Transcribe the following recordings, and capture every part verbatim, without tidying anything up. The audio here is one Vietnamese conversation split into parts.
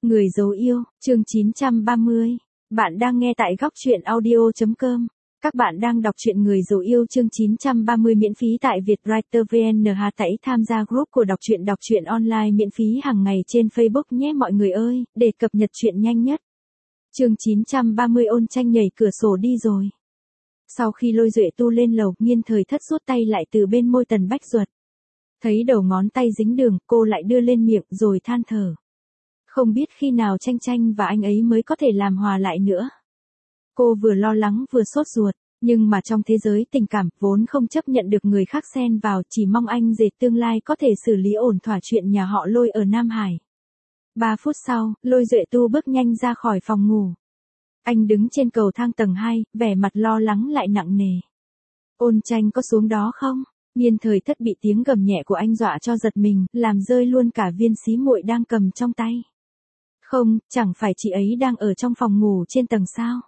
Người giấu yêu, chương chín trăm ba mươi. Bạn đang nghe tại góc truyện audio chấm com. Các bạn đang đọc truyện Người giấu yêu chương chín trăm ba mươi miễn phí tại Vietwriter vê en. Hãy tham gia group của đọc truyện đọc truyện online miễn phí hàng ngày trên Facebook nhé mọi người ơi, để cập nhật truyện nhanh nhất. Chương chín trăm ba mươi Ôn Tranh nhảy cửa sổ đi rồi. Sau khi Lôi Duệ Tu lên lầu, Nghiên Thời Thất rút tay lại từ bên môi Tần Bách Duật. Thấy đầu ngón tay dính đường, cô lại đưa lên miệng rồi than thở. Không biết khi nào Tranh Tranh và anh ấy mới có thể làm hòa lại nữa. Cô vừa lo lắng vừa sốt ruột, nhưng mà trong thế giới tình cảm vốn không chấp nhận được người khác xen vào, chỉ mong anh rể tương lai có thể xử lý ổn thỏa chuyện nhà họ Lôi ở Nam Hải. Ba phút sau, Lôi Duệ Tu bước nhanh ra khỏi phòng ngủ. Anh đứng trên cầu thang tầng hai, vẻ mặt lo lắng lại nặng nề. Ôn Tranh có xuống đó không? Nghiên Thời Thất bị tiếng gầm nhẹ của anh dọa cho giật mình, làm rơi luôn cả viên xí muội đang cầm trong tay. Không, chẳng phải chị ấy đang ở trong phòng ngủ trên tầng sao?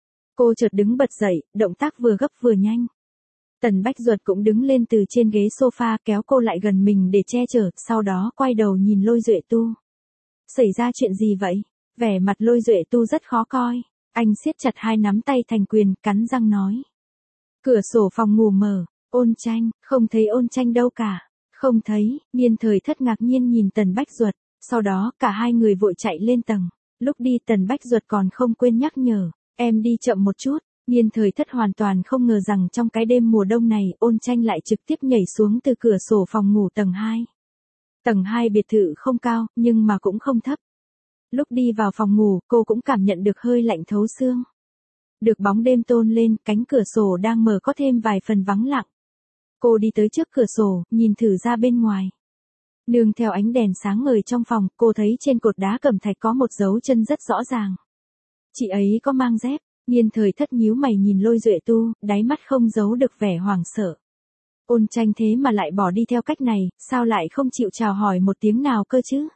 Cô chợt đứng bật dậy, động tác vừa gấp vừa nhanh. Tần Bách Duật cũng đứng lên từ trên ghế sofa kéo cô lại gần mình để che chở, sau đó quay đầu nhìn Lôi Duệ Tu. Xảy ra chuyện gì vậy? Vẻ mặt Lôi Duệ Tu rất khó coi. Anh siết chặt hai nắm tay thành quyền, cắn răng nói. Cửa sổ phòng ngủ mở, Ôn Tranh, không thấy Ôn Tranh đâu cả. Không thấy, Nghiên Thời Thất ngạc nhiên nhìn Tần Bách Duật. Sau đó, cả hai người vội chạy lên tầng. Lúc đi Tần Bách Duật còn không quên nhắc nhở, em đi chậm một chút. Nghiên Thời Thất hoàn toàn không ngờ rằng trong cái đêm mùa đông này, Ôn Tranh lại trực tiếp nhảy xuống từ cửa sổ phòng ngủ tầng hai. Tầng hai biệt thự không cao, nhưng mà cũng không thấp. Lúc đi vào phòng ngủ, cô cũng cảm nhận được hơi lạnh thấu xương. Được bóng đêm tôn lên, cánh cửa sổ đang mở có thêm vài phần vắng lặng. Cô đi tới trước cửa sổ, nhìn thử ra bên ngoài. Nương theo ánh đèn sáng ngời trong phòng, cô thấy trên cột đá cẩm thạch có một dấu chân rất rõ ràng. Chị ấy có mang dép. Nghiên Thời Thất nhíu mày nhìn Lôi Duệ Tu, đáy mắt không giấu được vẻ hoảng sợ. Ôn Tranh thế mà lại bỏ đi theo cách này, sao lại không chịu chào hỏi một tiếng nào cơ chứ?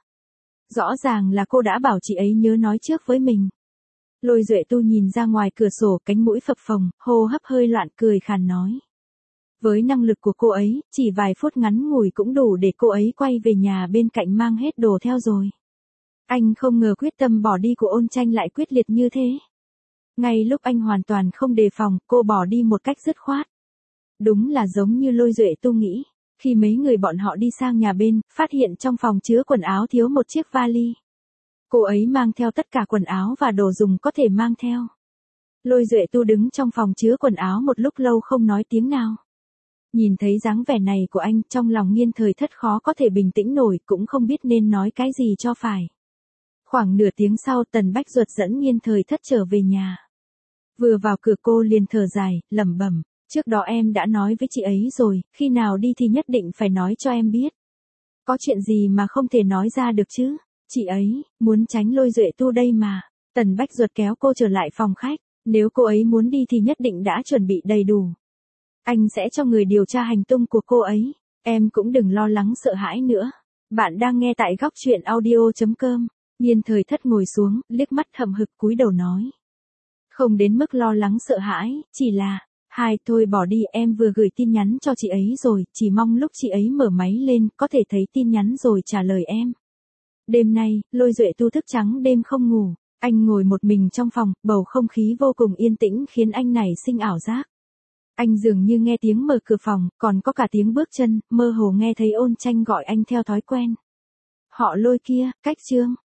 Rõ ràng là cô đã bảo chị ấy nhớ nói trước với mình. Lôi Duệ Tu nhìn ra ngoài cửa sổ, cánh mũi phập phồng, hô hấp hơi loạn, cười khàn nói. Với năng lực của cô ấy, chỉ vài phút ngắn ngủi cũng đủ để cô ấy quay về nhà bên cạnh mang hết đồ theo rồi. Anh không ngờ quyết tâm bỏ đi của Ôn Tranh lại quyết liệt như thế. Ngay lúc anh hoàn toàn không đề phòng, cô bỏ đi một cách dứt khoát. Đúng là giống như Lôi Duệ Tu nghĩ. Khi mấy người bọn họ đi sang nhà bên, phát hiện trong phòng chứa quần áo thiếu một chiếc vali. Cô ấy mang theo tất cả quần áo và đồ dùng có thể mang theo. Lôi Duệ Tu đứng trong phòng chứa quần áo một lúc lâu không nói tiếng nào. Nhìn thấy dáng vẻ này của anh, trong lòng Nghiên Thời Thất khó có thể bình tĩnh nổi, cũng không biết nên nói cái gì cho phải. Khoảng nửa tiếng sau, Tần Bách Duật dẫn Nghiên Thời Thất trở về nhà. Vừa vào cửa cô liền thở dài, lẩm bẩm, trước đó em đã nói với chị ấy rồi, khi nào đi thì nhất định phải nói cho em biết. Có chuyện gì mà không thể nói ra được chứ? Chị ấy, muốn tránh Lôi Duệ Tu đây mà. Tần Bách Duật kéo cô trở lại phòng khách, nếu cô ấy muốn đi thì nhất định đã chuẩn bị đầy đủ. Anh sẽ cho người điều tra hành tung của cô ấy, em cũng đừng lo lắng sợ hãi nữa. Bạn đang nghe tại góc truyện audio chấm com. Nghiên Thời Thất ngồi xuống, liếc mắt hậm hực cúi đầu nói. Không đến mức lo lắng sợ hãi, chỉ là, hai thôi bỏ đi, em vừa gửi tin nhắn cho chị ấy rồi, chỉ mong lúc chị ấy mở máy lên, có thể thấy tin nhắn rồi trả lời em. Đêm nay, Lôi Duệ Tu thức trắng đêm không ngủ, anh ngồi một mình trong phòng, bầu không khí vô cùng yên tĩnh khiến anh nảy sinh ảo giác. Anh dường như nghe tiếng mở cửa phòng, còn có cả tiếng bước chân, mơ hồ nghe thấy Ôn Tranh gọi anh theo thói quen. Họ Lôi kia, cách Trương.